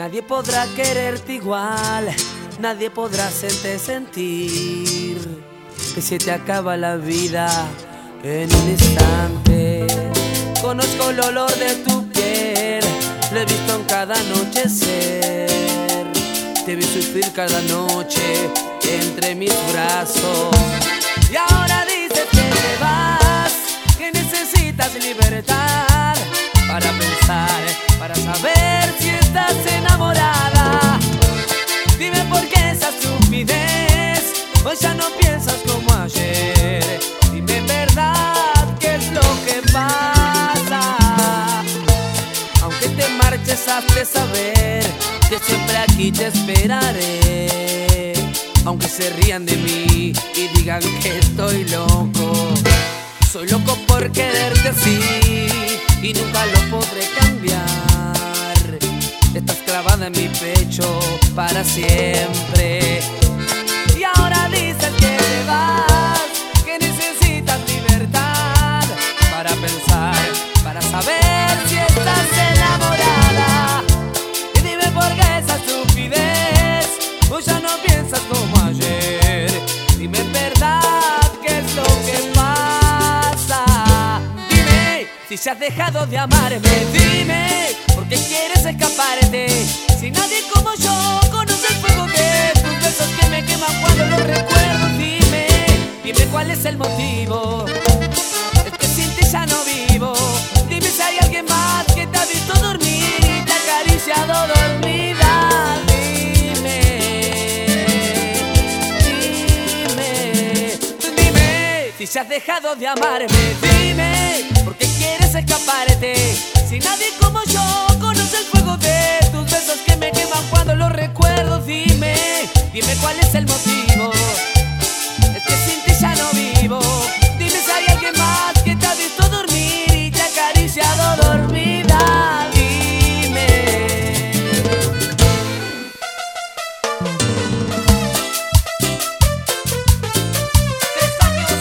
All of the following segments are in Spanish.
Nadie podrá quererte igual, nadie podrá hacerte sentir que se te acaba la vida en un instante. Conozco el olor de tu piel, lo he visto en cada anochecer. Te vi sufrir cada noche entre mis brazos. Y ahora dices que te vas, que necesitas libertad para pensar, para saber si estás enamorada. Dime por qué esa estupidez, hoy ya no piensas como ayer. Dime en verdad qué es lo que pasa. Aunque te marches, hazte saber que siempre aquí te esperaré. Aunque se rían de mí y digan que estoy loco, soy loco por quererte así y nunca lo podré cambiar. Estás clavada en mi pecho para siempre. Y ahora dices que te vas, que necesitas libertad para pensar, para saber si estás enamorada. Y dime por qué esa estupidez, pues ya no piensas como ayer. Dime en verdad qué es lo que pasa. Dime si se has dejado de amarme. Dime por qué quieres escaparte. Si nadie como yo conoce el fuego de tus besos que me queman cuando los recuerdo. Dime, dime cuál es el motivo. Es que sin ti ya no vivo. Dime si hay alguien más que te ha visto dormir y te ha acariciado dormida. Dime, dime, dime si se has dejado de amarme. Dime por qué quieres escaparte. Si nadie como yo conoce el fuego de tus besos que me queman cuando los recuerdo. Dime, dime cuál es el motivo. Es que sin ti ya no vivo. Dime si hay alguien más que te ha visto dormir y te ha acariciado dormida. Dime. 3 años.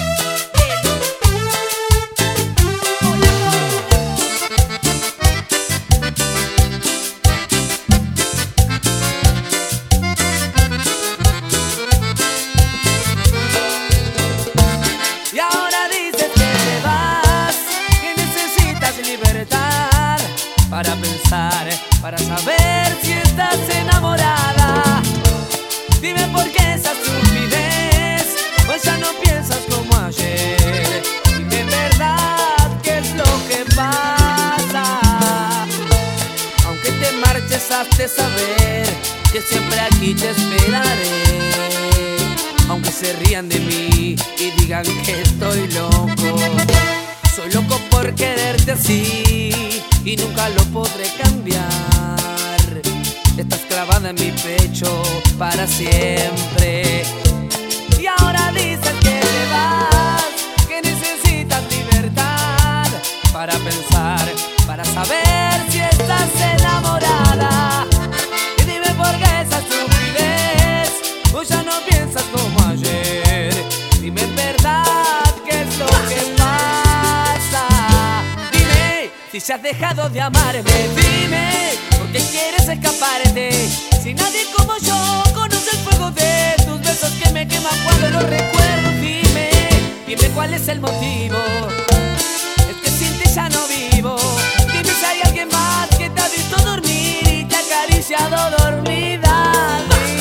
Y ahora dices que te vas, que necesitas libertad para pensar, para saber si estás enamorada. Dime por qué esa estupidez, pues ya no piensas como ayer. Dime en verdad qué es lo que pasa. Aunque te marches, hazte saber que siempre aquí te esperaré. Aunque se rían de mí y digan que estoy loco, soy loco por quererte así y nunca lo podré cambiar. Estás clavada en mi pecho para siempre. Y ahora dices que te vas, que necesitas libertad para pensar, para saber si estás enamorada. Y dime por qué esa estupidez, pues ya no piensas como ayer. Dime en verdad qué es lo que pasa. Dime si se has dejado de amarme. Dime por qué quieres escaparte. Si nadie como yo conoce el fuego de tus besos que me queman cuando los recuerdo. Dime, dime cuál es el motivo. Es que sin ti ya no vivo. Dime si hay alguien más que te ha visto dormir y te ha acariciado dormida.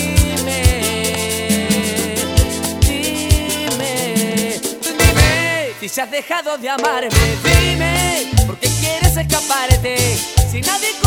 Si se has dejado de amarme. Dime por qué quieres escaparte. Si nadie